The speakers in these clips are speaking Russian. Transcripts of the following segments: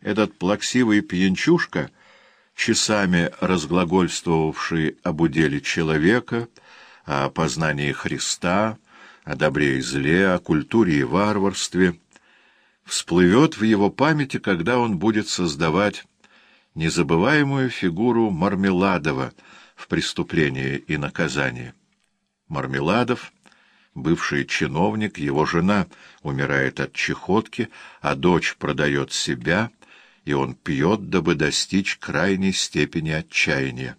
Этот плаксивый пьянчушка, часами разглагольствовавший об уделе человека, о познании Христа, о добре и зле, о культуре и варварстве, всплывет в его памяти, когда он будет создавать незабываемую фигуру Мармеладова в «Преступлении и наказании». Мармеладов, бывший чиновник, его жена умирает от чахотки, а дочь продает себя, и он пьет, дабы достичь крайней степени отчаяния.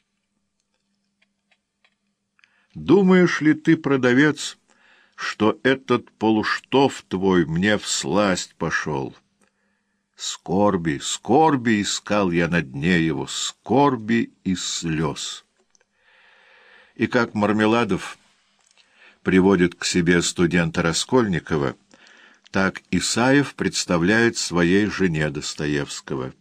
«Думаешь ли ты, продавец, что этот полуштоф твой мне всласть пошел? Скорби, скорби искал я на дне его, скорби и слез». И как Мармеладов приводит к себе студента Раскольникова, так Исаев представляет своей жене Достоевского.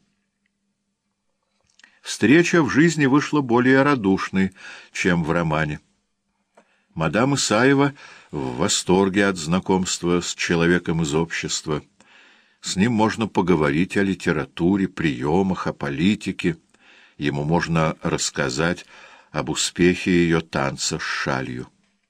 Встреча в жизни вышла более радушной, чем в романе. Мадам Исаева в восторге от знакомства с человеком из общества. С ним можно поговорить о литературе, приемах, о политике. Ему можно рассказать об успехе ее танца с шалью.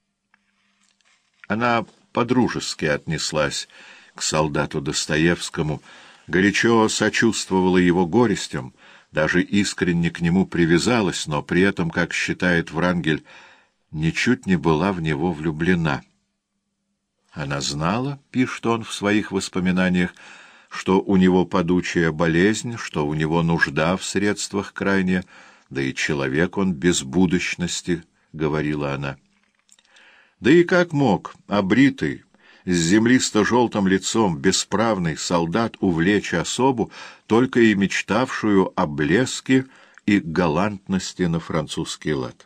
Она подружески отнеслась к солдату Достоевскому, горячо сочувствовала его горестям, даже искренне к нему привязалась, но при этом, как считает Врангель, ничуть не была в него влюблена. Она знала, пишет он в своих воспоминаниях, что у него падучая болезнь, что у него нужда в средствах крайняя, да и человек он без будущности, — говорила она. Да и как мог обритый, с землисто-желтым лицом, бесправный солдат увлечь особу, только и мечтавшую о блеске и галантности на французский лад?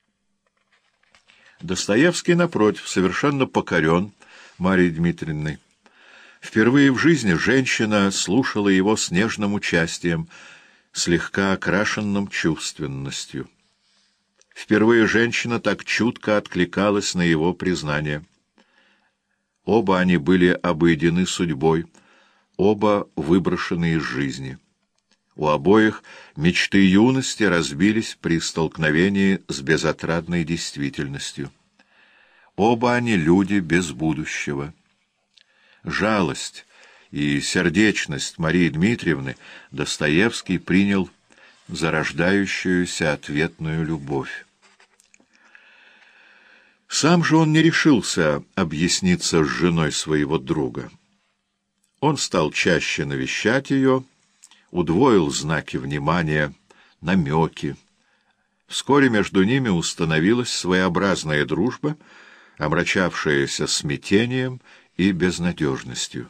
Достоевский, напротив, совершенно покорен Марьей Дмитриевной. Впервые в жизни женщина слушала его с нежным участием, слегка окрашенным чувственностью. Впервые женщина так чутко откликалась на его признание. Оба они были обойдены судьбой, оба выброшены из жизни. У обоих мечты юности разбились при столкновении с безотрадной действительностью. Оба они люди без будущего. Жалость и сердечность Марии Дмитриевны Достоевский принял за рождающуюся ответную любовь. Сам же он не решился объясниться с женой своего друга. Он стал чаще навещать ее, удвоил знаки внимания, намеки. Вскоре между ними установилась своеобразная дружба, омрачавшаяся смятением и безнадежностью.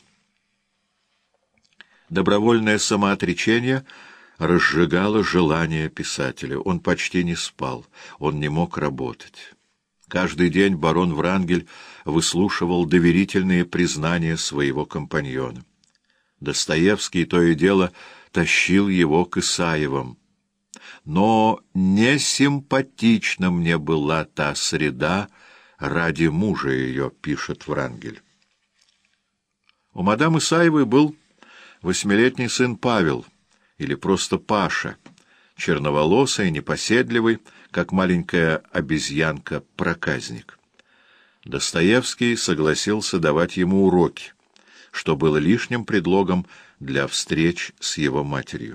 Добровольное самоотречение разжигало желание писателя. Он почти не спал, он не мог работать. Каждый день барон Врангель выслушивал доверительные признания своего компаньона. Достоевский то и дело тащил его к Исаевым. Но не симпатична мне была та среда ради мужа ее, пишет Врангель. У мадам Исаевой был 8-летний сын Павел, или просто Паша, черноволосый, непоседливый, как маленькая обезьянка-проказник. Достоевский согласился давать ему уроки, что было лишним предлогом для встреч с его матерью.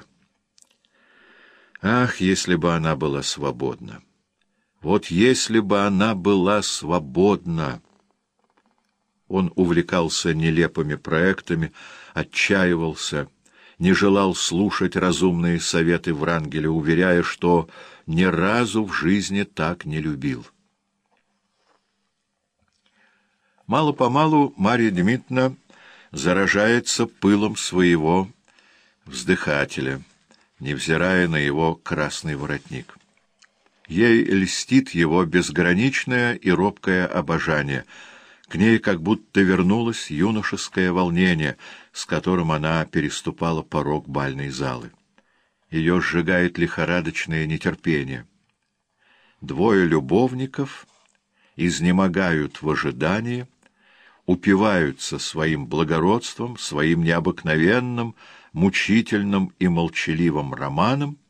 Ах, если бы она была свободна! Вот если бы она была свободна! Он увлекался нелепыми проектами, отчаивался, не желал слушать разумные советы Врангеля, уверяя, что ни разу в жизни так не любил. Мало-помалу Марья Дмитриевна заражается пылом своего вздыхателя, невзирая на его красный воротник. Ей льстит его безграничное и робкое обожание. К ней как будто вернулось юношеское волнение, с которым она переступала порог бальной залы. Ее сжигает лихорадочное нетерпение. Двое любовников изнемогают в ожидании, упиваются своим благородством, своим необыкновенным, мучительным и молчаливым романом,